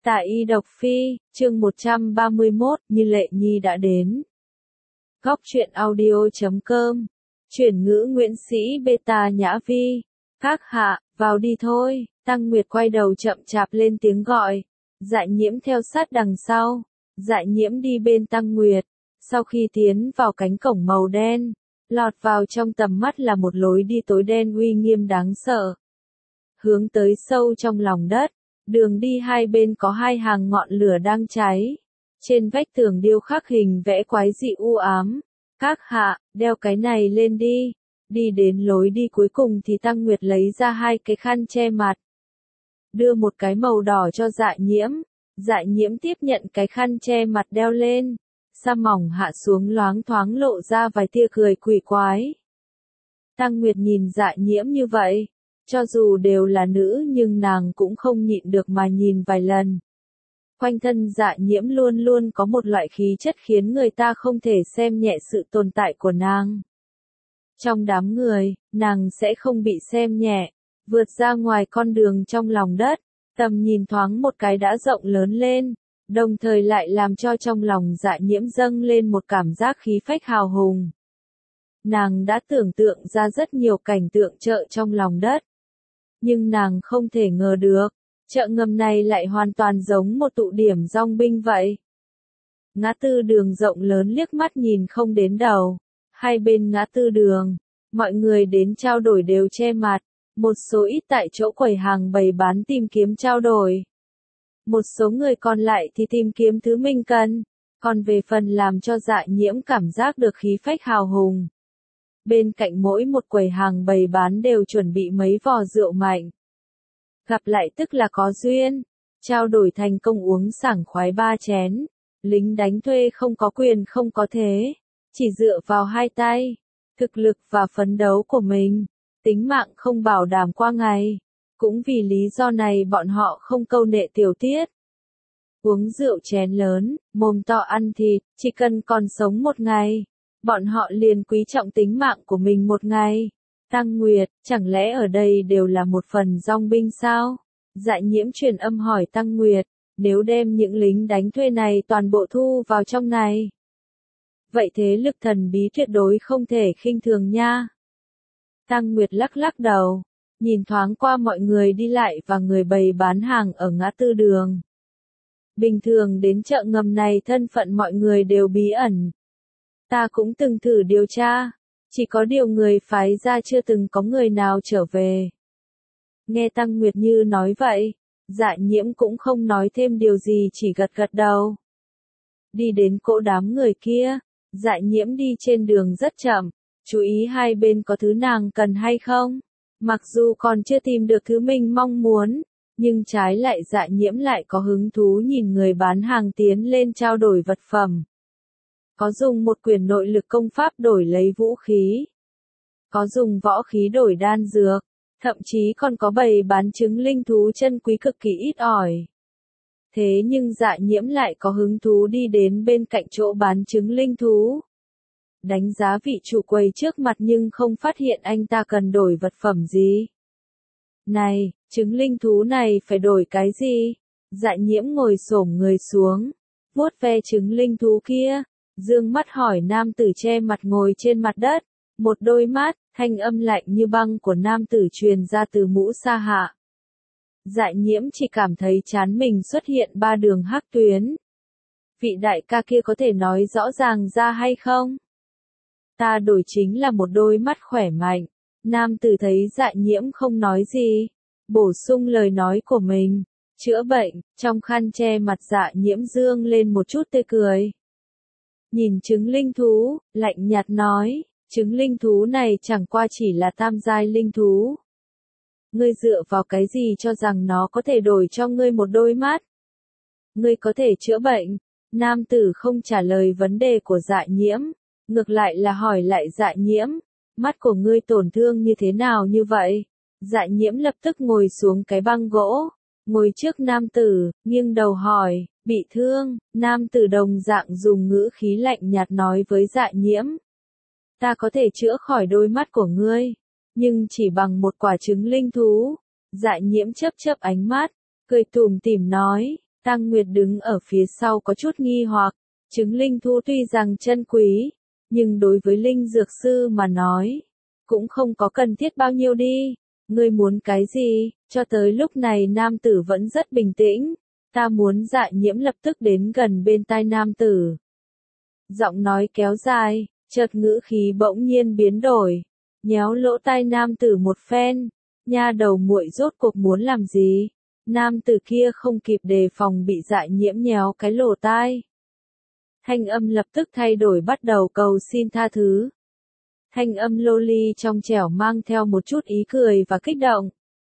Tạ Y Độc Phi, chương 131, Như Lệ Nhi đã đến. Góc truyện audio.com. Chuyển ngữ Nguyễn Sĩ Beta Nhã Vi. Các hạ, vào đi thôi. Tăng Nguyệt quay đầu chậm chạp lên tiếng gọi. Dại Nhiễm theo sát đằng sau. Dại Nhiễm đi bên Tăng Nguyệt. Sau khi tiến vào cánh cổng màu đen, lọt vào trong tầm mắt là một lối đi tối đen uy nghiêm đáng sợ. Hướng tới sâu trong lòng đất. Đường đi hai bên có hai hàng ngọn lửa đang cháy. Trên vách tường điêu khắc hình vẽ quái dị u ám. Các hạ, đeo cái này lên đi. Đi đến lối đi cuối cùng thì Tăng Nguyệt lấy ra hai cái khăn che mặt. Đưa một cái màu đỏ cho Dại Nhiễm. Dại Nhiễm tiếp nhận cái khăn che mặt đeo lên. Sa mỏng hạ xuống loáng thoáng lộ ra vài tia cười quỷ quái. Tăng Nguyệt nhìn Dại Nhiễm như vậy. Cho dù đều là nữ nhưng nàng cũng không nhịn được mà nhìn vài lần. Quanh thân Dại Nhiễm luôn luôn có một loại khí chất khiến người ta không thể xem nhẹ sự tồn tại của nàng. Trong đám người, nàng sẽ không bị xem nhẹ. Vượt ra ngoài con đường trong lòng đất, tầm nhìn thoáng một cái đã rộng lớn lên, đồng thời lại làm cho trong lòng Dại Nhiễm dâng lên một cảm giác khí phách hào hùng. Nàng đã tưởng tượng ra rất nhiều cảnh tượng chợ trong lòng đất. Nhưng nàng không thể ngờ được, chợ ngầm này lại hoàn toàn giống một tụ điểm dong binh vậy. Ngã tư đường rộng lớn liếc mắt nhìn không đến đầu. Hai bên ngã tư đường, mọi người đến trao đổi đều che mặt. Một số ít tại chỗ quầy hàng bày bán tìm kiếm trao đổi. Một số người còn lại thì tìm kiếm thứ mình cần. Còn về phần làm cho Dại Nhiễm cảm giác được khí phách hào hùng. Bên cạnh mỗi một quầy hàng bày bán đều chuẩn bị mấy vò rượu mạnh. Gặp lại tức là có duyên. Trao đổi thành công uống sảng khoái 3 chén. Lính đánh thuê không có quyền không có thế. Chỉ dựa vào hai tay, thực lực và phấn đấu của mình. Tính mạng không bảo đảm qua ngày. Cũng vì lý do này bọn họ không câu nệ tiểu tiết. Uống rượu chén lớn, mồm to ăn thịt, chỉ cần còn sống một ngày. Bọn họ liền quý trọng tính mạng của mình một ngày. Tăng Nguyệt, chẳng lẽ ở đây đều là một phần dong binh sao? Dại Nhiễm truyền âm hỏi Tăng Nguyệt, nếu đem những lính đánh thuê này toàn bộ thu vào trong này. Vậy thế lực thần bí tuyệt đối không thể khinh thường nha. Tăng Nguyệt lắc lắc đầu, nhìn thoáng qua mọi người đi lại và người bày bán hàng ở ngã tư đường. Bình thường đến chợ ngầm này thân phận mọi người đều bí ẩn. Ta cũng từng thử điều tra, chỉ có điều người phái ra chưa từng có người nào trở về. Nghe Tăng Nguyệt Như nói vậy, Dại Nhiễm cũng không nói thêm điều gì chỉ gật gật đầu. Đi đến cỗ đám người kia, Dại Nhiễm đi trên đường rất chậm, chú ý hai bên có thứ nàng cần hay không. Mặc dù còn chưa tìm được thứ mình mong muốn, nhưng trái lại Dại Nhiễm lại có hứng thú nhìn người bán hàng tiến lên trao đổi vật phẩm. Có dùng một quyển nội lực công pháp đổi lấy vũ khí. Có dùng võ khí đổi đan dược. Thậm chí còn có bày bán trứng linh thú chân quý cực kỳ ít ỏi. Thế nhưng Dại Nhiễm lại có hứng thú đi đến bên cạnh chỗ bán trứng linh thú. Đánh giá vị chủ quầy trước mặt nhưng không phát hiện anh ta cần đổi vật phẩm gì. Này, trứng linh thú này phải đổi cái gì? Dại Nhiễm ngồi xổm người xuống, vuốt ve trứng linh thú kia. Dương mắt hỏi nam tử che mặt ngồi trên mặt đất. Một đôi mắt, thanh âm lạnh như băng của nam tử truyền ra từ mũ sa hạ. Dại Nhiễm chỉ cảm thấy trán mình xuất hiện 3 đường hắc tuyến. Vị đại ca kia có thể nói rõ ràng ra hay không? Ta đổi chính là một đôi mắt khỏe mạnh. Nam tử thấy Dại Nhiễm không nói gì, bổ sung lời nói của mình. Chữa bệnh, trong khăn che mặt Dại Nhiễm dương lên một chút tươi cười. Nhìn trứng linh thú, lạnh nhạt nói, trứng linh thú này chẳng qua chỉ là tam giai linh thú. Ngươi dựa vào cái gì cho rằng nó có thể đổi cho ngươi một đôi mắt? Ngươi có thể chữa bệnh? Nam tử không trả lời vấn đề của Dại Nhiễm, ngược lại là hỏi lại Dại Nhiễm, mắt của ngươi tổn thương như thế nào như vậy? Dại Nhiễm lập tức ngồi xuống cái băng gỗ, ngồi trước nam tử, nghiêng đầu hỏi, bị thương. Nam tử đồng dạng dùng ngữ khí lạnh nhạt nói với Dại Nhiễm. Ta có thể chữa khỏi đôi mắt của ngươi, nhưng chỉ bằng một quả trứng linh thú. Dại Nhiễm chớp chớp ánh mắt, cười tủm tỉm nói, Tăng Nguyệt đứng ở phía sau có chút nghi hoặc, trứng linh thú tuy rằng chân quý, nhưng đối với linh dược sư mà nói, cũng không có cần thiết bao nhiêu đi. Ngươi muốn cái gì? Cho tới lúc này nam tử vẫn rất bình tĩnh. Ta muốn. Dạ nhiễm lập tức đến gần bên tai nam tử. Giọng nói kéo dài, chợt ngữ khí bỗng nhiên biến đổi. Nhéo lỗ tai nam tử một phen. Nha đầu muội rốt cuộc muốn làm gì? Nam tử kia không kịp đề phòng bị Dạ nhiễm nhéo cái lỗ tai. Thanh âm lập tức thay đổi, bắt đầu cầu xin tha thứ. Thanh âm loli trong trẻo mang theo một chút ý cười và kích động.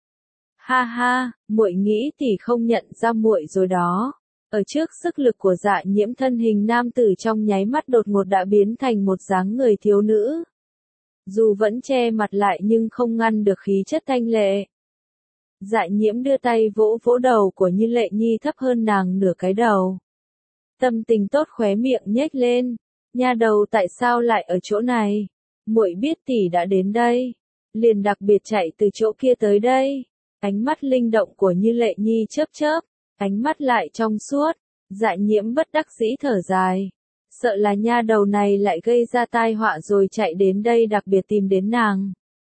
Ha ha, muội nghĩ tỷ không nhận ra muội rồi đó. Ở trước sức lực của Dạ nhiễm, thân hình nam tử trong nháy mắt đột ngột đã biến thành một dáng người thiếu nữ. Dù vẫn che mặt lại nhưng không ngăn được khí chất thanh lệ. Dạ nhiễm đưa tay vỗ vỗ đầu của Như Lệ Nhi thấp hơn nàng nửa cái đầu. Tâm tình tốt khóe miệng nhếch lên. Nha đầu tại sao lại ở chỗ này? Muội biết tỷ đã đến đây, liền đặc biệt chạy từ chỗ kia tới đây. Ánh mắt linh động của Như Lệ Nhi chớp chớp, ánh mắt lại trong suốt. Dạ nhiễm bất đắc dĩ thở dài, sợ là nha đầu này lại gây ra tai họa rồi chạy đến đây đặc biệt tìm đến nàng.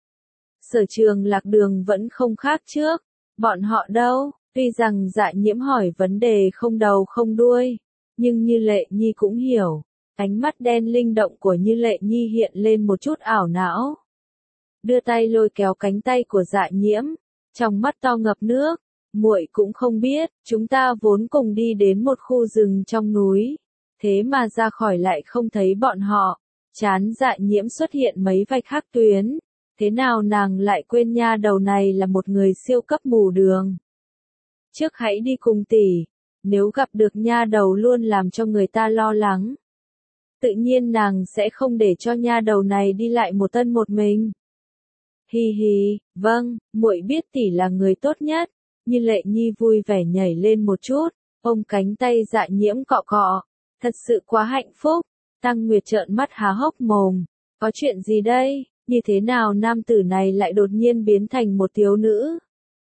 Sở Trường lạc đường vẫn không khác trước, bọn họ đâu? Tuy rằng Dạ nhiễm hỏi vấn đề không đầu không đuôi, nhưng Như Lệ Nhi cũng hiểu. Ánh mắt đen linh động của Như Lệ Nhi hiện lên một chút ảo não. Đưa tay lôi kéo cánh tay của Dạ nhiễm, trong mắt to ngập nước. Muội cũng không biết, chúng ta vốn cùng đi đến một khu rừng trong núi, thế mà ra khỏi lại không thấy bọn họ. Chán Dạ nhiễm xuất hiện mấy vạch hắc tuyến. Thế nào nàng lại quên nha đầu này là một người siêu cấp mù đường. Trước hãy đi cùng tỷ, nếu gặp được nha đầu luôn làm cho người ta lo lắng, tự nhiên nàng sẽ không để cho nha đầu này đi lại một thân một mình. Hi hi, vâng, muội biết tỷ là người tốt nhất. Như Lệ Nhi vui vẻ nhảy lên một chút, ôm cánh tay Dạ nhiễm cọ cọ. Thật sự quá hạnh phúc. Tăng Nguyệt trợn mắt há hốc mồm. Có chuyện gì đây? Như thế nào nam tử này lại đột nhiên biến thành một thiếu nữ?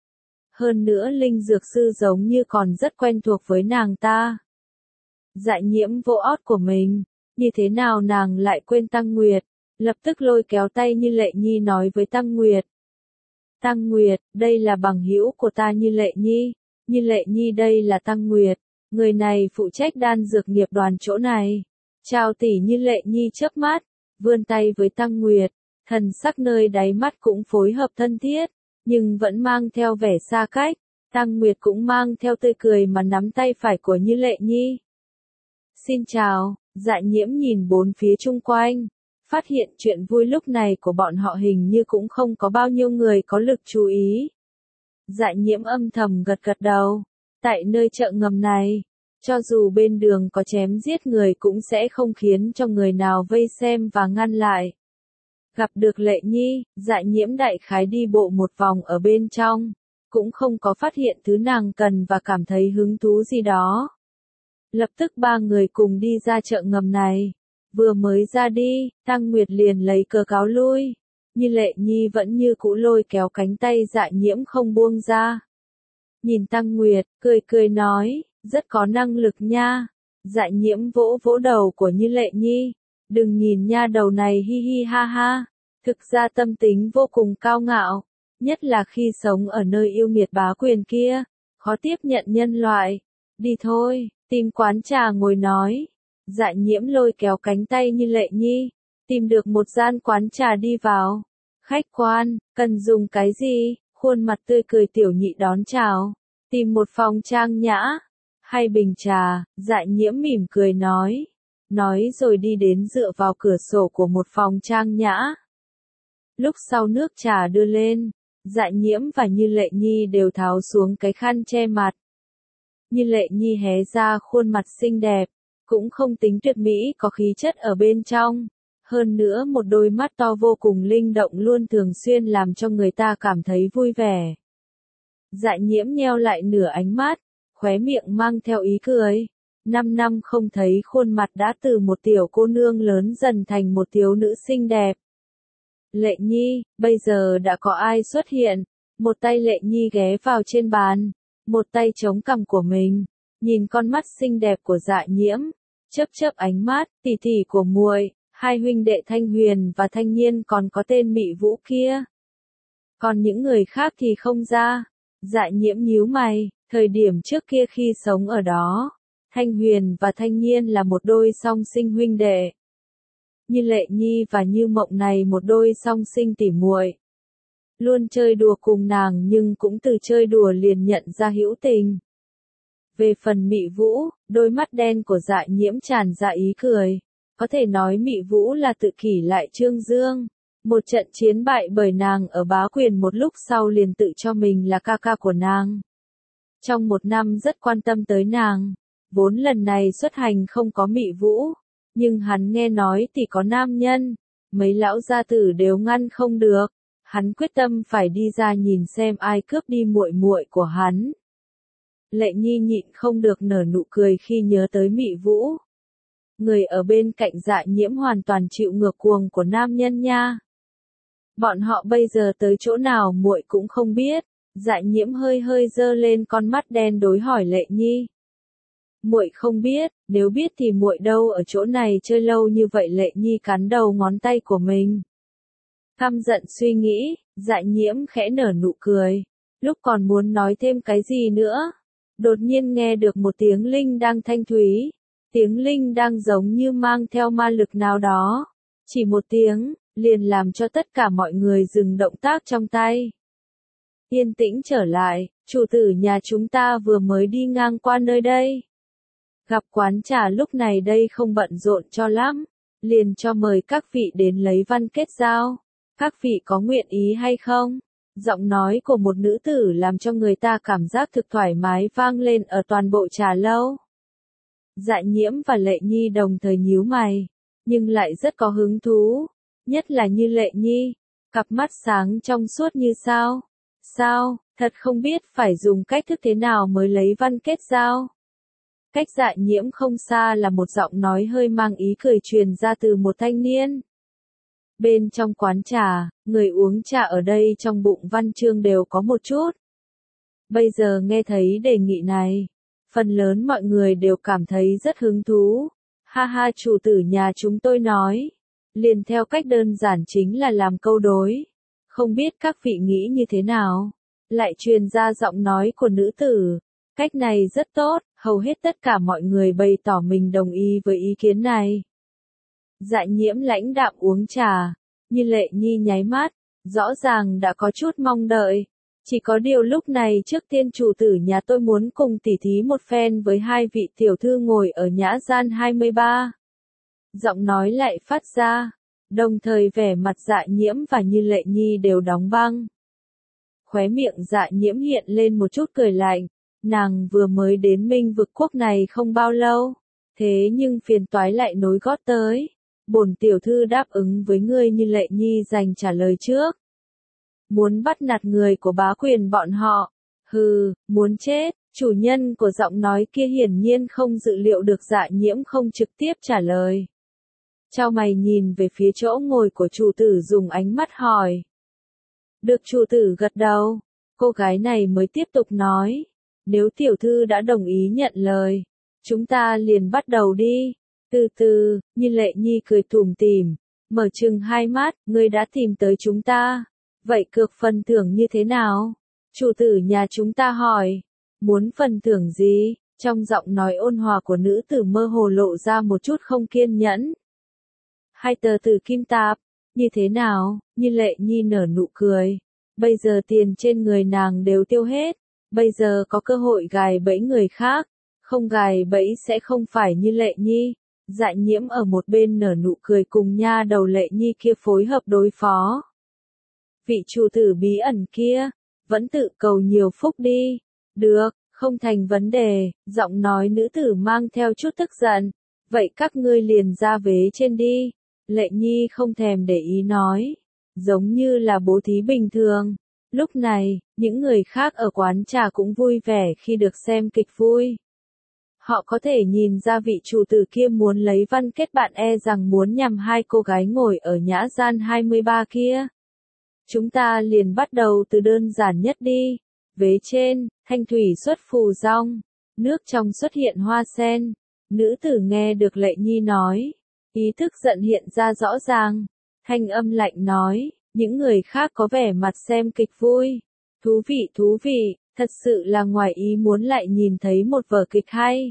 Hơn nữa linh dược sư giống như còn rất quen thuộc với nàng ta. Dạ nhiễm vỗ ót của mình. Như thế nào nàng lại quên Tăng Nguyệt? Lập tức lôi kéo tay Như Lệ Nhi nói với Tăng Nguyệt. Tăng Nguyệt, đây là bằng hữu của ta Như Lệ Nhi. Như Lệ Nhi đây là Tăng Nguyệt, người này phụ trách đan dược nghiệp đoàn chỗ này. Chào tỷ. Như Lệ Nhi chớp mắt, vươn tay với Tăng Nguyệt, thần sắc nơi đáy mắt cũng phối hợp thân thiết, nhưng vẫn mang theo vẻ xa cách. Tăng Nguyệt cũng mang theo tươi cười mà nắm tay phải của Như Lệ Nhi. Xin chào. Dạ nhiễm nhìn bốn phía chung quanh, phát hiện chuyện vui lúc này của bọn họ hình như cũng không có bao nhiêu người có lực chú ý. Dạ nhiễm âm thầm gật gật đầu. Tại nơi chợ ngầm này, cho dù bên đường có chém giết người cũng sẽ không khiến cho người nào vây xem và ngăn lại. Gặp được Lệ Nhi, Dạ nhiễm đại khái đi bộ một vòng ở bên trong, cũng không có phát hiện thứ nàng cần và cảm thấy hứng thú gì đó. Lập tức ba người cùng đi ra chợ ngầm này. Vừa mới ra đi, Tăng Nguyệt liền lấy cớ cáo lui. Như Lệ Nhi vẫn như cũ lôi kéo cánh tay Dạ nhiễm không buông ra. Nhìn Tăng Nguyệt, cười cười nói, rất có năng lực nha. Dạ nhiễm vỗ vỗ đầu của Như Lệ Nhi. Đừng nhìn nha đầu này hi hi ha ha. Thực ra tâm tính vô cùng cao ngạo. Nhất là khi sống ở nơi yêu nghiệt bá quyền kia. Khó tiếp nhận nhân loại. Đi thôi, tìm quán trà ngồi nói. Dạ nhiễm lôi kéo cánh tay Như Lệ Nhi. Tìm được một gian quán trà đi vào. Khách quan, cần dùng cái gì? Khuôn mặt tươi cười tiểu nhị đón chào. Tìm một phòng trang nhã. Hay bình trà, Dạ nhiễm mỉm cười nói. Nói rồi đi đến dựa vào cửa sổ của một phòng trang nhã. Lúc sau nước trà đưa lên, Dạ nhiễm và Như Lệ Nhi đều tháo xuống cái khăn che mặt. Như Lệ Nhi hé ra khuôn mặt xinh đẹp, cũng không tính tuyệt mỹ, có khí chất ở bên trong. Hơn nữa một đôi mắt to vô cùng linh động luôn thường xuyên làm cho người ta cảm thấy vui vẻ. Dạ nhiễm nheo lại nửa ánh mắt, khóe miệng mang theo ý cười. 5 năm không thấy khuôn mặt đã từ một tiểu cô nương lớn dần thành một thiếu nữ xinh đẹp. Lệ Nhi, bây giờ đã có ai xuất hiện? Một tay Lệ Nhi ghé vào trên bàn, một tay chống cằm của mình. nhìn con mắt xinh đẹp của Dạ Nhiễm, chớp chớp ánh mắt, tỷ tỷ của muội, hai huynh đệ Thanh Huyền và Thanh Nhiên còn có tên Mị Vũ kia. Còn những người khác thì không ra. Dạ Nhiễm nhíu mày, thời điểm trước kia khi sống ở đó, Thanh Huyền và Thanh Nhiên là một đôi song sinh huynh đệ. Như Lệ Nhi và Như Mộng này một đôi song sinh tỉ muội. Luôn chơi đùa cùng nàng nhưng cũng từ chơi đùa liền nhận ra hữu tình. Về phần Mị Vũ, đôi mắt đen của Dạ Nhiễm tràn ra ý cười. Có thể nói Mị Vũ là tự kỷ lại Trương Dương. Một trận chiến bại bởi nàng ở Bá Quyền một lúc sau liền tự cho mình là ca ca của nàng. Trong một năm rất quan tâm tới nàng. Vốn lần này xuất hành không có Mị Vũ. Nhưng hắn nghe nói thì có nam nhân. Mấy lão gia tử đều ngăn không được. Hắn quyết tâm phải đi ra nhìn xem ai cướp đi muội muội của hắn. Lệ Nhi nhịn không được nở nụ cười khi nhớ tới Mị Vũ. Người ở bên cạnh Dạ Nhiễm hoàn toàn chịu ngược cuồng của nam nhân nha. Bọn họ bây giờ tới chỗ nào muội cũng không biết. Dạ Nhiễm hơi hơi giơ lên con mắt đen đối hỏi Lệ Nhi. Muội không biết, nếu biết thì muội đâu ở chỗ này chơi lâu như vậy. Lệ Nhi cắn đầu ngón tay của mình. Căm giận suy nghĩ, Dạ Nhiễm khẽ nở nụ cười. Lúc còn muốn nói thêm cái gì nữa, đột nhiên nghe được một tiếng linh đang thanh thúy. Tiếng linh đang giống như mang theo ma lực nào đó. Chỉ một tiếng, liền làm cho tất cả mọi người dừng động tác trong tay. Yên tĩnh trở lại, chủ tử nhà chúng ta vừa mới đi ngang qua nơi đây. Gặp quán trà lúc này đây không bận rộn cho lắm, liền cho mời các vị đến lấy văn kết giao. Các vị có nguyện ý hay không? Giọng nói của một nữ tử làm cho người ta cảm giác thực thoải mái vang lên ở toàn bộ trà lâu. Dạ Nhiễm và Lệ Nhi đồng thời nhíu mày, nhưng lại rất có hứng thú, nhất là Như Lệ Nhi, cặp mắt sáng trong suốt như sao. Sao, thật không biết phải dùng cách thức thế nào mới lấy văn kết giao. Cách Dạ Nhiễm không xa là một giọng nói hơi mang ý cười truyền ra từ một thanh niên. Bên trong quán trà, người uống trà ở đây trong bụng văn chương đều có một chút. Bây giờ nghe thấy đề nghị này, phần lớn mọi người đều cảm thấy rất hứng thú. Ha ha, chủ tử nhà chúng tôi nói, liền theo cách đơn giản chính là làm câu đối. Không biết các vị nghĩ như thế nào? Lại truyền ra giọng nói của nữ tử. Cách này rất tốt, hầu hết tất cả mọi người bày tỏ mình đồng ý với ý kiến này. Dạ Nhiễm lãnh đạm uống trà, Như Lệ Nhi nháy mắt, rõ ràng đã có chút mong đợi. Chỉ có điều lúc này trước tiên chủ tử nhà tôi muốn cùng tỉ thí một phen với hai vị tiểu thư ngồi ở nhã gian 23. Giọng nói lại phát ra, đồng thời vẻ mặt Dạ Nhiễm và Như Lệ Nhi đều đóng băng. Khóe miệng Dạ Nhiễm hiện lên một chút cười lạnh, nàng vừa mới đến Minh Vực Quốc này không bao lâu, thế nhưng phiền toái lại nối gót tới. Bổn tiểu thư đáp ứng với ngươi. Như Lệ Nhi giành trả lời trước. Muốn bắt nạt người của Bá Quyền bọn họ. Hừ, muốn chết. Chủ nhân của giọng nói kia hiển nhiên không dự liệu được Dạ Nhiễm không trực tiếp trả lời. Chau mày nhìn về phía chỗ ngồi của chủ tử dùng ánh mắt hỏi. Được chủ tử gật đầu, cô gái này mới tiếp tục nói. Nếu tiểu thư đã đồng ý nhận lời, chúng ta liền bắt đầu đi. Từ từ, Như Lệ Nhi cười tủm tỉm, mở trừng hai mắt, ngươi đã tìm tới chúng ta. Vậy cược phần thưởng như thế nào? Chủ tử nhà chúng ta hỏi. Muốn phần thưởng gì? Trong giọng nói ôn hòa của nữ tử mơ hồ lộ ra một chút không kiên nhẫn. 2 tờ tử kim tạp. Như thế nào? Như Lệ Nhi nở nụ cười. Bây giờ tiền trên người nàng đều tiêu hết. Bây giờ có cơ hội gài bẫy người khác. Không gài bẫy sẽ không phải Như Lệ Nhi. Dạ Nhiễm ở một bên nở nụ cười cùng nha đầu Lệ Nhi kia phối hợp đối phó. Vị chủ tử bí ẩn kia, vẫn tự cầu nhiều phúc đi. Được, không thành vấn đề, giọng nói nữ tử mang theo chút tức giận. Vậy các ngươi liền ra vế trên đi. Lệ Nhi không thèm để ý nói. Giống như là bố thí bình thường. Lúc này, những người khác ở quán trà cũng vui vẻ khi được xem kịch vui. Họ có thể nhìn ra vị chủ tử kia muốn lấy văn kết bạn rằng muốn nhằm hai cô gái ngồi ở nhã gian 23 kia. Chúng ta liền bắt đầu từ đơn giản nhất đi. Vế trên, thanh thủy xuất phù rong. Nước trong xuất hiện hoa sen. Nữ tử nghe được Lệ Nhi nói. Ý thức giận hiện ra rõ ràng. Thanh âm lạnh nói, những người khác có vẻ mặt xem kịch vui. Thú vị, thật sự là ngoài ý muốn lại nhìn thấy một vở kịch hay.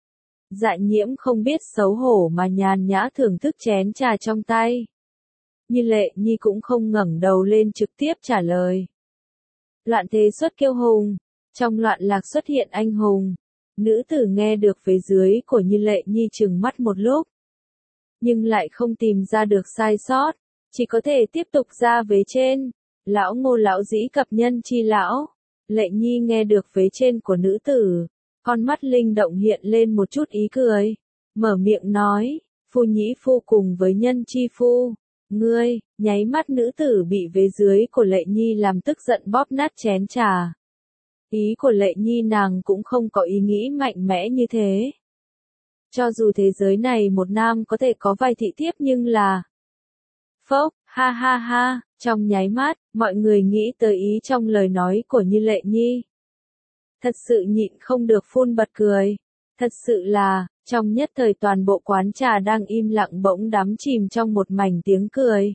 Dạ Nhiễm không biết xấu hổ mà nhàn nhã thưởng thức chén trà trong tay. Như Lệ Nhi cũng không ngẩng đầu lên trực tiếp trả lời. Loạn thế xuất kiêu hùng, trong loạn lạc xuất hiện anh hùng. Nữ tử nghe được phía dưới của Như Lệ Nhi trừng mắt một lúc. Nhưng lại không tìm ra được sai sót, chỉ có thể tiếp tục ra vế trên. Lão Ngô lão dĩ cập nhân chi lão. Lệ Nhi nghe được vế trên của nữ tử. Con mắt linh động hiện lên một chút ý cười. Mở miệng nói, phu nhĩ phu cùng với nhân chi phu. Ngươi, nháy mắt nữ tử bị vế dưới của Lệ Nhi làm tức giận bóp nát chén trà. Ý của Lệ Nhi nàng cũng không có ý nghĩ mạnh mẽ như thế. Cho dù thế giới này một nam có thể có vài thị thiếp nhưng là... Phốc, ha ha ha, trong nháy mắt, mọi người nghĩ tới ý trong lời nói của Như Lệ Nhi. Thật sự nhịn không được phun bật cười. Thật sự là, trong nhất thời toàn bộ quán trà đang im lặng bỗng đắm chìm trong một mảnh tiếng cười.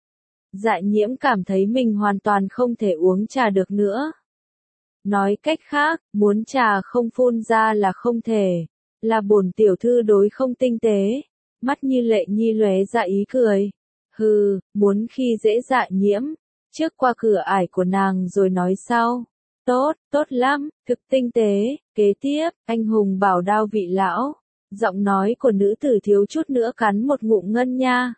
Dạ Nhiễm cảm thấy mình hoàn toàn không thể uống trà được nữa. Nói cách khác, muốn trà không phun ra là không thể. Là bổn tiểu thư đối không tinh tế. Mắt Như Lệ Nhi lóe ra ý cười. Hừ, muốn khi dễ Dạ Nhiễm. Trước qua cửa ải của nàng rồi nói sau. Tốt lắm, thực tinh tế. Kế tiếp, anh hùng bảo đao vị lão. Giọng nói của nữ tử thiếu chút nữa cắn một ngụm ngân nha.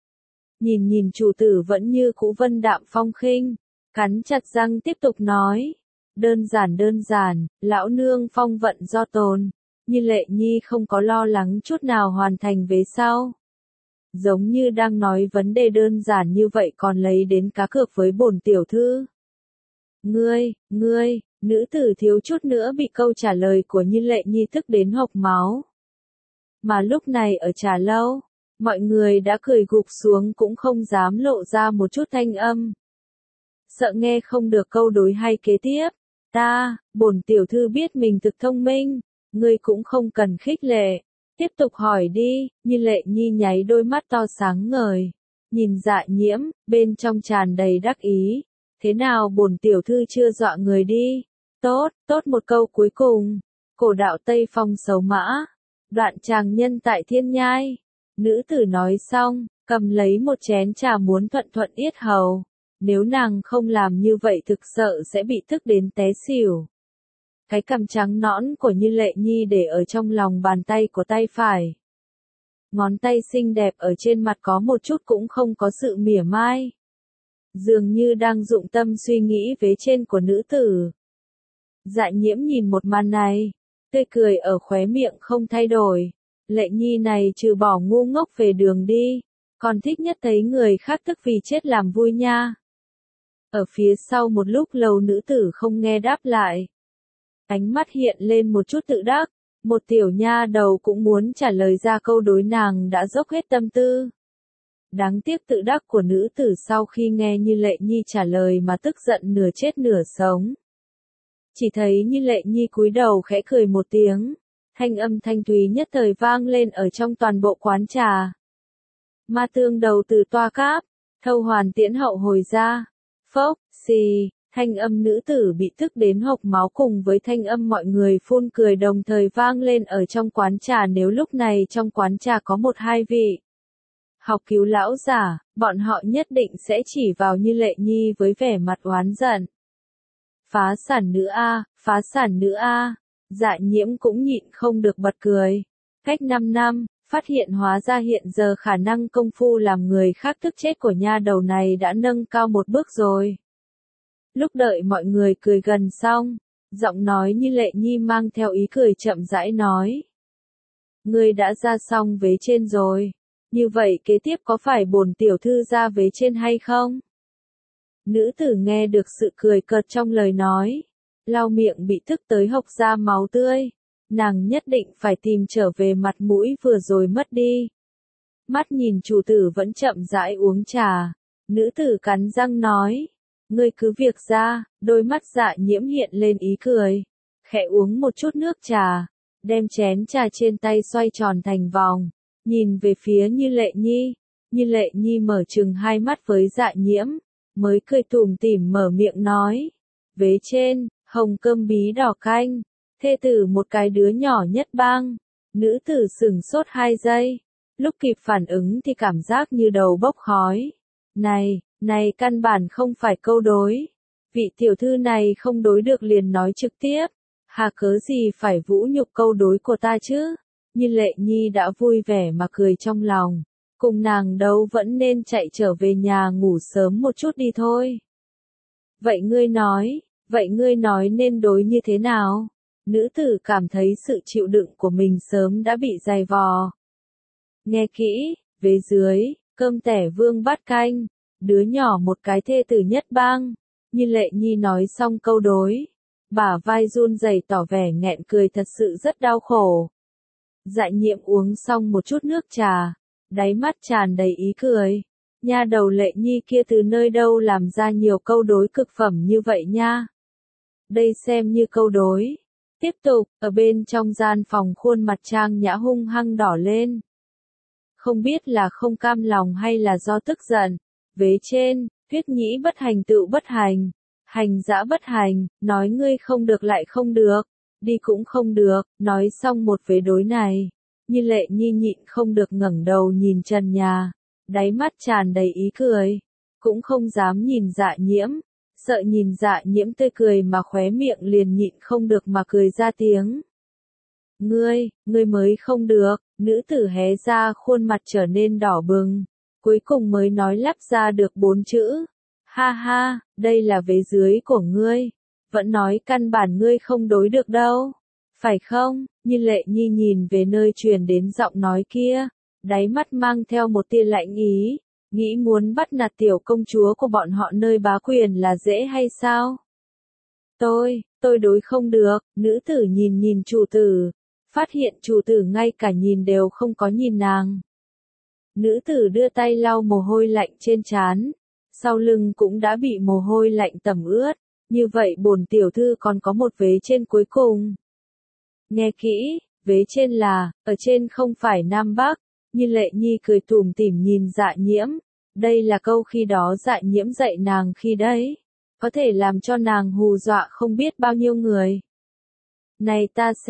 Nhìn chủ tử vẫn như cũ vân đạm phong khinh. Cắn chặt răng tiếp tục nói. Đơn giản, lão nương phong vận do tồn. Như Lệ Nhi không có lo lắng chút nào hoàn thành vế sau. Giống như đang nói vấn đề đơn giản như vậy còn lấy đến cá cược với bổn tiểu thư. Ngươi, nữ tử thiếu chút nữa bị câu trả lời của Như Lệ Nhi tức đến hộc máu. Mà lúc này ở trà lâu, mọi người đã cười gục xuống cũng không dám lộ ra một chút thanh âm. Sợ nghe không được câu đối hay kế tiếp. Bổn tiểu thư biết mình thực thông minh, ngươi cũng không cần khích lệ. Tiếp tục hỏi đi, Như Lệ Nhi nháy đôi mắt to sáng ngời. Nhìn Dạ Nhiễm, bên trong tràn đầy đắc ý. Thế nào bổn tiểu thư chưa dọa người đi? Tốt một câu cuối cùng. Cổ đạo Tây Phong xấu mã. Đoạn chàng nhân tại thiên nhai. Nữ tử nói xong, cầm lấy một chén trà muốn thuận yết hầu. Nếu nàng không làm như vậy thực sợ sẽ bị tức đến té xỉu. Cái cằm trắng nõn của Như Lệ Nhi để ở trong lòng bàn tay của tay phải. Ngón tay xinh đẹp ở trên mặt có một chút cũng không có sự mỉa mai. Dường như đang dụng tâm suy nghĩ vế trên của nữ tử. Dạ Nhiễm nhìn một màn này, tươi cười ở khóe miệng không thay đổi. Lệ Nhi này trừ bỏ ngu ngốc về đường đi, còn thích nhất thấy người khác tức vì chết làm vui nha. Ở phía sau một lúc lâu nữ tử không nghe đáp lại. Ánh mắt hiện lên một chút tự đắc, một tiểu nha đầu cũng muốn trả lời ra câu đối nàng đã dốc hết tâm tư. Đáng tiếc tự đắc của nữ tử sau khi nghe Như Lệ Nhi trả lời mà tức giận nửa chết nửa sống. Chỉ thấy Như Lệ Nhi cúi đầu khẽ cười một tiếng, thanh âm thanh thúy nhất thời vang lên ở trong toàn bộ quán trà. Ma tương đầu từ toa cáp, thâu hoàn tiễn hậu hồi ra. Phốc, xì, thanh âm nữ tử bị tức đến hộc máu cùng với thanh âm mọi người phun cười đồng thời vang lên ở trong quán trà. Nếu lúc này trong quán trà có một hai vị học cứu lão giả, bọn họ nhất định sẽ chỉ vào Như Lệ Nhi với vẻ mặt oán giận. Phá sản nữ a. Dạ Nhiễm cũng nhịn không được bật cười. Cách 5 năm, phát hiện hóa ra hiện giờ khả năng công phu làm người khác tức chết của nha đầu này đã nâng cao một bước rồi. Lúc đợi mọi người cười gần xong, giọng nói Như Lệ Nhi mang theo ý cười chậm rãi nói. Ngươi đã ra xong vế trên rồi, như vậy kế tiếp có phải bổn tiểu thư ra vế trên hay không? Nữ tử nghe được sự cười cợt trong lời nói, lau miệng bị tức tới hộc ra máu tươi. Nàng nhất định phải tìm trở về mặt mũi vừa rồi mất đi. Mắt nhìn chủ tử vẫn chậm rãi uống trà, nữ tử cắn răng nói. Ngươi cứ việc ra, đôi mắt Dạ Nhiễm hiện lên ý cười. khẽ uống một chút nước trà, đem chén trà trên tay xoay tròn thành vòng, nhìn về phía Như Lệ Nhi. Như Lệ Nhi mở trừng hai mắt với Dạ Nhiễm, mới cười tủm tỉm mở miệng nói. Vế trên, hồng cơm bí đỏ canh, thê tử một cái đứa nhỏ nhất bang. Nữ tử sửng sốt 2 giây, lúc kịp phản ứng thì cảm giác như đầu bốc khói. Này căn bản không phải câu đối. Vị tiểu thư này không đối được liền nói trực tiếp. Hà cớ gì phải vũ nhục câu đối của ta chứ? Như Lệ Nhi đã vui vẻ mà cười trong lòng. Cùng nàng đâu vẫn nên chạy trở về nhà ngủ sớm một chút đi thôi. Vậy ngươi nói nên đối như thế nào? Nữ tử cảm thấy sự chịu đựng của mình sớm đã bị dày vò. Nghe kỹ, vế dưới, cơm tẻ vương bát canh, đứa nhỏ một cái thê tử nhất bang. Như Lệ Nhi nói xong câu đối, bả vai run rẩy tỏ vẻ nghẹn cười thật sự rất đau khổ. Dạ Nhiễm uống xong một chút nước trà, đáy mắt tràn đầy ý cười. Nha đầu Lệ Nhi kia từ nơi đâu làm ra nhiều câu đối cực phẩm như vậy nha. Đây xem như câu đối. Tiếp tục, ở bên trong gian phòng khuôn mặt Trang Nhã hung hăng đỏ lên. Không biết là không cam lòng hay là do tức giận. Vế trên, thuyết nhĩ bất hành tựu bất hành, hành dã bất hành, nói ngươi không được lại không được, đi cũng không được. Nói xong một vế đối này, Như Lệ Nhi nhịn không được ngẩng đầu nhìn trần nhà, đáy mắt tràn đầy ý cười, cũng không dám nhìn Dạ Nhiễm, sợ nhìn Dạ Nhiễm tươi cười mà khóe miệng liền nhịn không được mà cười ra tiếng. Ngươi mới không được. Nữ tử hé ra khuôn mặt trở nên đỏ bừng, cuối cùng mới nói lắp ra được 4 chữ. Ha ha, đây là vế dưới của ngươi, vẫn nói căn bản ngươi không đối được đâu, phải không? Như Lệ Nhi nhìn về nơi truyền đến giọng nói kia, đáy mắt mang theo một tia lạnh ý, nghĩ muốn bắt nạt tiểu công chúa của bọn họ nơi bá quyền là dễ hay sao? Tôi đối không được. Nữ tử nhìn chủ tử, phát hiện chủ tử ngay cả nhìn đều không có nhìn nàng. Nữ tử đưa tay lau mồ hôi lạnh trên trán, sau lưng cũng đã bị mồ hôi lạnh tẩm ướt, như vậy bổn tiểu thư còn có một vế trên cuối cùng. Nghe kỹ, vế trên là, ở trên không phải Nam Bắc. Như Lệ Nhi cười tủm tỉm nhìn Dạ Nhiễm, đây là câu khi đó Dạ Nhiễm dạy nàng khi đấy, có thể làm cho nàng hù dọa không biết bao nhiêu người. Này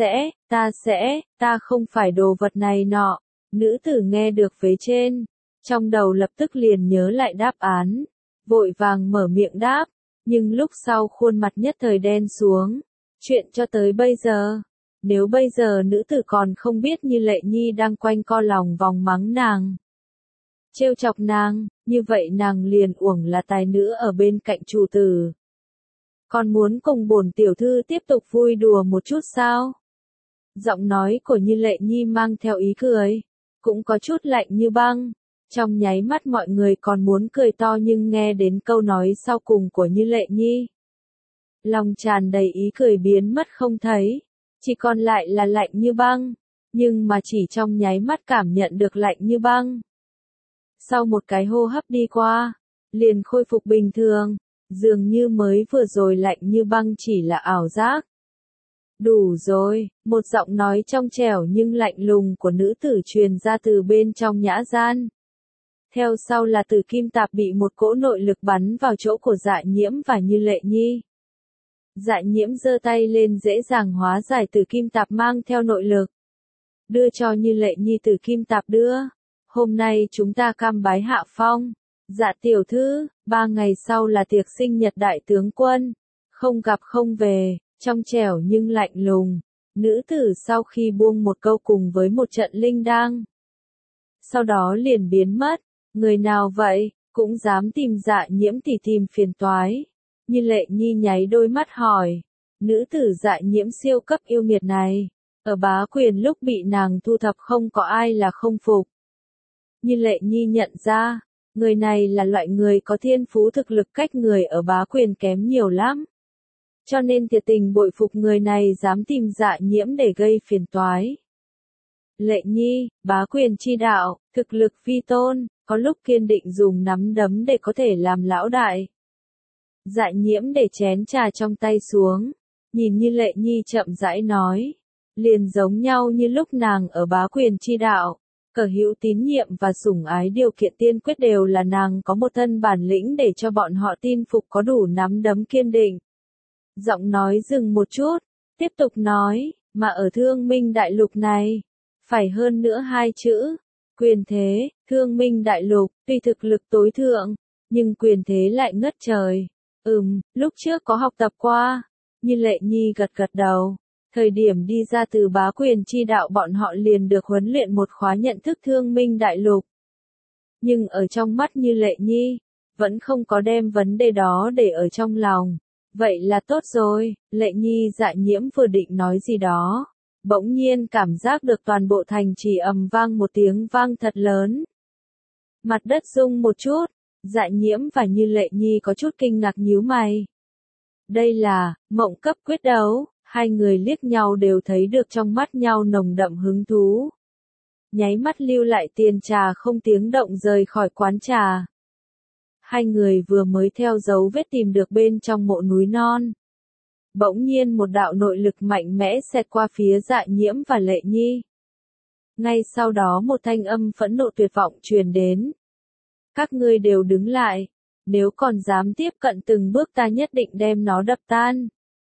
ta không phải đồ vật này nọ. Nữ tử nghe được vế trên, trong đầu lập tức liền nhớ lại đáp án, vội vàng mở miệng đáp, nhưng lúc sau khuôn mặt nhất thời đen xuống. Chuyện cho tới bây giờ, nếu bây giờ nữ tử còn không biết Như Lệ Nhi đang quanh co lòng vòng mắng nàng, trêu chọc nàng, như vậy nàng liền uổng là tài nữ ở bên cạnh chủ tử. Còn muốn cùng bổn tiểu thư tiếp tục vui đùa một chút sao? Giọng nói của Như Lệ Nhi mang theo ý cười, cũng có chút lạnh như băng. Trong nháy mắt mọi người còn muốn cười to nhưng nghe đến câu nói sau cùng của Như Lệ Nhi, lòng tràn đầy ý cười biến mất không thấy, chỉ còn lại là lạnh như băng, nhưng mà chỉ trong nháy mắt cảm nhận được lạnh như băng. Sau một cái hô hấp đi qua, liền khôi phục bình thường, dường như mới vừa rồi lạnh như băng chỉ là ảo giác. Đủ rồi, một giọng nói trong trẻo nhưng lạnh lùng của nữ tử truyền ra từ bên trong nhã gian. Theo sau là Tử Kim Tạp bị một cỗ nội lực bắn vào chỗ của Dạ Nhiễm và Như Lệ Nhi. Dạ Nhiễm giơ tay lên dễ dàng hóa giải Tử Kim Tạp mang theo nội lực, đưa cho Như Lệ Nhi. Tử Kim Tạp đưa, hôm nay chúng ta cam bái hạ phong. Dạ tiểu thư, 3 ngày sau là tiệc sinh nhật đại tướng quân, không gặp không về. Trong trẻo nhưng lạnh lùng, nữ tử sau khi buông một câu cùng với một trận linh đang, sau đó liền biến mất. Người nào vậy, cũng dám tìm Dạ Nhiễm thì tìm phiền toái. Như Lệ Nhi nháy đôi mắt hỏi, nữ tử Dạ Nhiễm siêu cấp yêu nghiệt này, ở bá quyền lúc bị nàng thu thập không có ai là không phục. Như Lệ Nhi nhận ra, người này là loại người có thiên phú thực lực cách người ở bá quyền kém nhiều lắm. Cho nên thiệt tình bội phục người này dám tìm Dạ Nhiễm để gây phiền toái. Lệ Nhi, bá quyền chi đạo, thực lực vi tôn, có lúc kiên định dùng nắm đấm để có thể làm lão đại. Dạ Nhiễm để chén trà trong tay xuống, Nhìn Như Lệ Nhi chậm rãi nói. Liền giống nhau như lúc nàng ở bá quyền chi đạo. Sở hữu tín nhiệm và sủng ái điều kiện tiên quyết đều là nàng có một thân bản lĩnh để cho bọn họ tin phục, có đủ nắm đấm kiên định. Giọng nói dừng một chút, tiếp tục nói, mà ở Thương Minh Đại Lục này, phải hơn nữa hai chữ, quyền thế. Thương Minh Đại Lục, tuy thực lực tối thượng, nhưng quyền thế lại ngất trời. Lúc trước có học tập qua. Như Lệ Nhi gật gật đầu. Thời điểm đi ra từ bá quyền chi đạo bọn họ liền được huấn luyện một khóa nhận thức Thương Minh Đại Lục. Nhưng ở trong mắt Như Lệ Nhi, vẫn không có đem vấn đề đó để ở trong lòng. Vậy là tốt rồi. Lệ Nhi Dạ Nhiễm vừa định nói gì đó. Bỗng nhiên cảm giác được toàn bộ thành trì ầm vang một tiếng vang thật lớn. Mặt đất rung một chút. Dạ Nhiễm và Như Lệ Nhi có chút kinh ngạc nhíu mày. Đây là mộng cấp quyết đấu. Hai người liếc nhau đều thấy được trong mắt nhau nồng đậm hứng thú. Nháy mắt lưu lại tiền trà không tiếng động rời khỏi quán trà. Hai người vừa mới theo dấu vết tìm được bên trong mộ núi non. Bỗng nhiên một đạo nội lực mạnh mẽ xẹt qua phía Dạ Nhiễm và Lệ Nhi. Ngay sau đó một thanh âm phẫn nộ tuyệt vọng truyền đến. Các ngươi đều đứng lại. Nếu còn dám tiếp cận từng bước ta nhất định đem nó đập tan.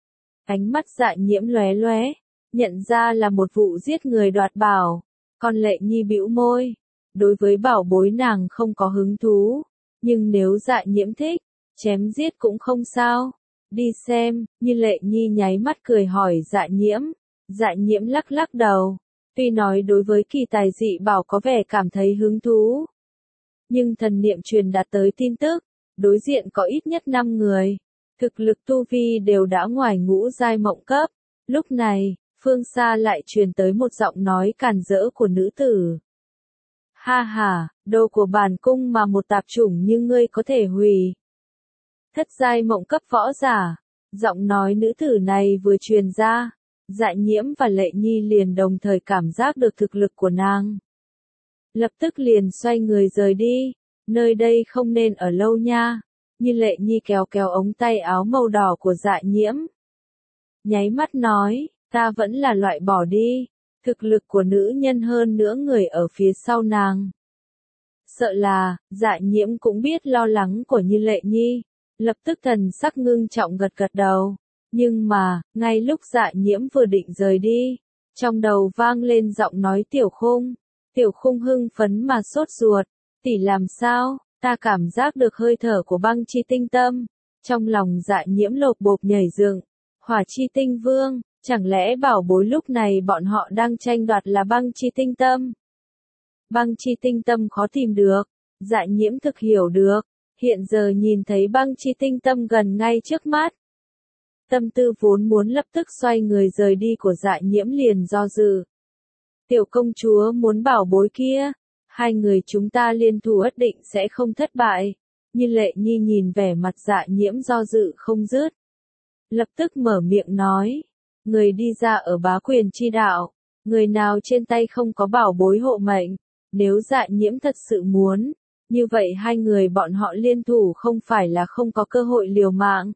Ánh mắt Dạ Nhiễm lóe lóe, nhận ra là một vụ giết người đoạt bảo. Còn Lệ Nhi bĩu môi. Đối với bảo bối nàng không có hứng thú. Nhưng nếu Dạ Nhiễm thích, chém giết cũng không sao. Đi xem. Như Lệ Nhi nháy mắt cười hỏi Dạ Nhiễm. Dạ Nhiễm lắc lắc đầu. Tuy nói đối với kỳ tài dị bảo có vẻ cảm thấy hứng thú. Nhưng thần niệm truyền đạt tới tin tức. Đối diện có ít nhất 5 người. Thực lực tu vi đều đã ngoài ngũ giai mộng cấp. Lúc này, phương xa lại truyền tới một giọng nói càn rỡ của nữ tử. Ha ha, đồ của bản cung mà một tạp chủng như ngươi có thể hủy. Thất giai mộng cấp võ giả. Giọng nói nữ tử này vừa truyền ra. Dạ Nhiễm và Lệ Nhi liền đồng thời cảm giác được thực lực của nàng. Lập tức liền xoay người rời đi. Nơi đây không nên ở lâu nha. Như Lệ Nhi kéo kéo ống tay áo màu đỏ của Dạ Nhiễm. Nháy mắt nói, ta vẫn là loại bỏ đi. Thực lực của nữ nhân hơn nữa người ở phía sau nàng. Sợ là, Dạ Nhiễm cũng biết lo lắng của Như Lệ Nhi. Lập tức thần sắc ngưng trọng gật gật đầu. Nhưng mà, ngay lúc Dạ Nhiễm vừa định rời đi, trong đầu vang lên giọng nói Tiểu Khung. Tiểu Khung hưng phấn mà sốt ruột. Tỷ làm sao? Ta cảm giác được hơi thở của băng chi tinh tâm. Trong lòng Dạ Nhiễm lột bột nhảy dựng. Hỏa chi tinh vương, chẳng lẽ bảo bối lúc này bọn họ đang tranh đoạt là băng chi tinh tâm? Băng chi tinh tâm khó tìm được. Dạ Nhiễm thực hiểu được. Hiện giờ nhìn thấy băng chi tinh tâm gần ngay trước mắt. Tâm tư vốn muốn lập tức xoay người rời đi của Dạ Nhiễm liền do dự. Tiểu công chúa muốn bảo bối kia. Hai người chúng ta liên thủ ắt định sẽ không thất bại. Như Lệ Nhi nhìn vẻ mặt Dạ Nhiễm do dự không dứt. Lập tức mở miệng nói. Người đi ra ở bá quyền chi đạo. Người nào trên tay không có bảo bối hộ mệnh. Nếu Dạ Nhiễm thật sự muốn. Như vậy hai người bọn họ liên thủ không phải là không có cơ hội liều mạng.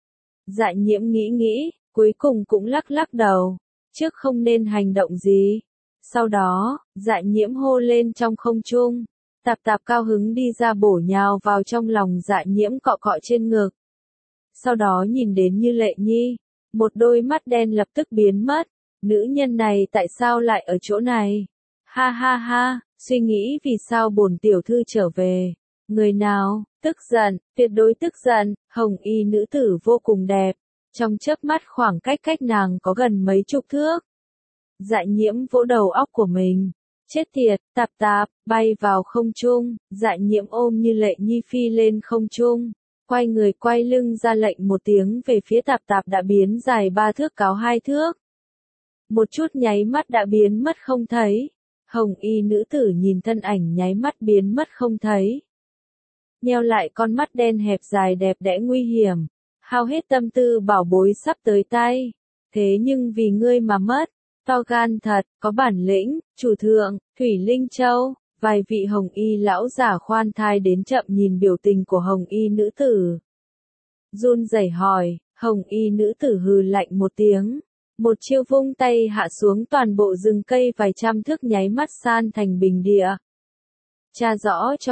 Dạ Nhiễm nghĩ nghĩ. Cuối cùng cũng lắc lắc đầu. Trước không nên hành động gì. Sau đó, Dạ Nhiễm hô lên trong không trung. Tạp tạp cao hứng đi ra bổ nhào vào trong lòng Dạ Nhiễm cọ cọ trên ngực. Sau đó nhìn đến Như Lệ Nhi. Một đôi mắt đen lập tức biến mất. Nữ nhân này tại sao lại ở chỗ này? Ha ha ha, suy nghĩ vì sao bổn tiểu thư trở về. Người nào, tức giận, tuyệt đối tức giận, hồng y nữ tử vô cùng đẹp. Trong chớp mắt khoảng cách nàng có gần mấy chục thước. Dạ Nhiễm vỗ đầu óc của mình. Chết tiệt, tạp tạp, bay vào không trung. Dạ Nhiễm ôm Như Lệ Nhi phi lên không trung. Quay người quay lưng ra lệnh một tiếng về phía tạp tạp đã biến dài 3 thước cáo 2 thước. Một chút nháy mắt đã biến mất không thấy. Hồng y nữ tử nhìn thân ảnh nháy mắt biến mất không thấy. Nheo lại con mắt đen hẹp dài đẹp đẽ nguy hiểm. Hao hết tâm tư bảo bối sắp tới tay. Thế nhưng vì ngươi mà mất. To gan thật, có bản lĩnh, chủ thượng, Thủy Linh Châu. Vài vị hồng y lão giả khoan thai đến chậm nhìn biểu tình của hồng y nữ tử. Run rẩy hỏi, Hồng y nữ tử hừ lạnh một tiếng. Một chiêu vung tay hạ xuống toàn bộ rừng cây vài trăm thước nháy mắt san thành bình địa. Tra rõ cho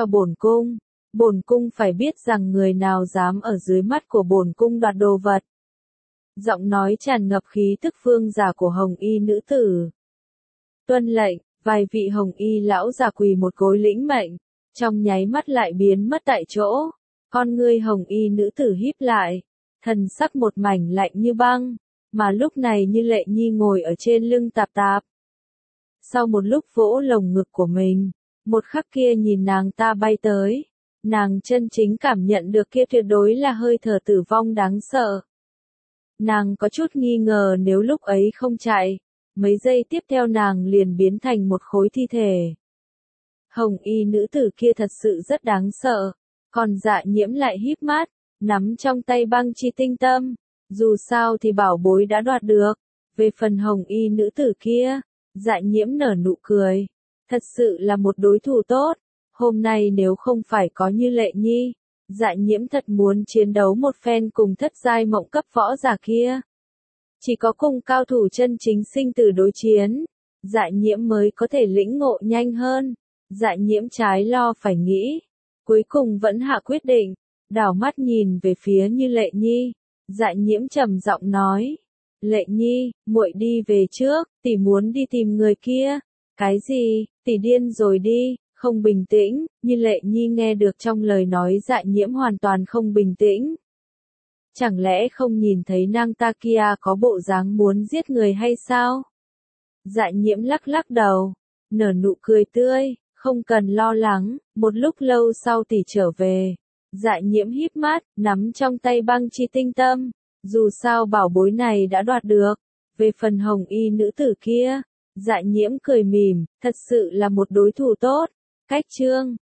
bổn cung phải biết rằng người nào dám ở dưới mắt của bổn cung đoạt đồ vật. Giọng nói tràn ngập khí tức vương giả của hồng y nữ tử. Tuân lệnh, vài vị hồng y lão già quỳ một gối lĩnh mệnh, trong nháy mắt lại biến mất tại chỗ. Con ngươi hồng y nữ tử híp lại, thần sắc một mảnh lạnh như băng, mà lúc này Như Lệ Nhi ngồi ở trên lưng Tạp Tạp. Sau một lúc vỗ lồng ngực của mình, một khắc kia nhìn nàng ta bay tới, nàng chân chính cảm nhận được kia tuyệt đối là hơi thở tử vong đáng sợ. Nàng có chút nghi ngờ nếu lúc ấy không chạy, mấy giây tiếp theo nàng liền biến thành một khối thi thể. Hồng y nữ tử kia thật sự rất đáng sợ, còn Dạ Nhiễm lại híp mắt, nắm trong tay băng chi tinh tâm, dù sao thì bảo bối đã đoạt được. Về phần hồng y nữ tử kia, Dạ Nhiễm nở nụ cười, thật sự là một đối thủ tốt, hôm nay nếu không phải có Như Lệ Nhi, Dạ Nhiễm thật muốn chiến đấu một phen cùng thất giai mộng cấp võ giả kia. Chỉ có cùng cao thủ chân chính sinh tử đối chiến, Dạ Nhiễm mới có thể lĩnh ngộ nhanh hơn. Dạ Nhiễm trái lo phải nghĩ, cuối cùng vẫn hạ quyết định, đảo mắt nhìn về phía Như Lệ Nhi. Dạ Nhiễm trầm giọng nói, Lệ Nhi, muội đi về trước, tỷ muốn đi tìm người kia. Cái gì, tỷ điên rồi đi, không bình tĩnh. Như Lệ Nhi nghe được trong lời nói Dạ Nhiễm hoàn toàn không bình tĩnh. Chẳng lẽ không nhìn thấy nàng ta kia có bộ dáng muốn giết người hay sao? Dạ Nhiễm lắc lắc đầu, nở nụ cười tươi, không cần lo lắng, một lúc lâu sau tỷ trở về. Dạ Nhiễm híp mắt, nắm trong tay băng chi tinh tâm, dù sao bảo bối này đã đoạt được. Về phần hồng y nữ tử kia, Dạ Nhiễm cười mỉm, thật sự là một đối thủ tốt. Cách chương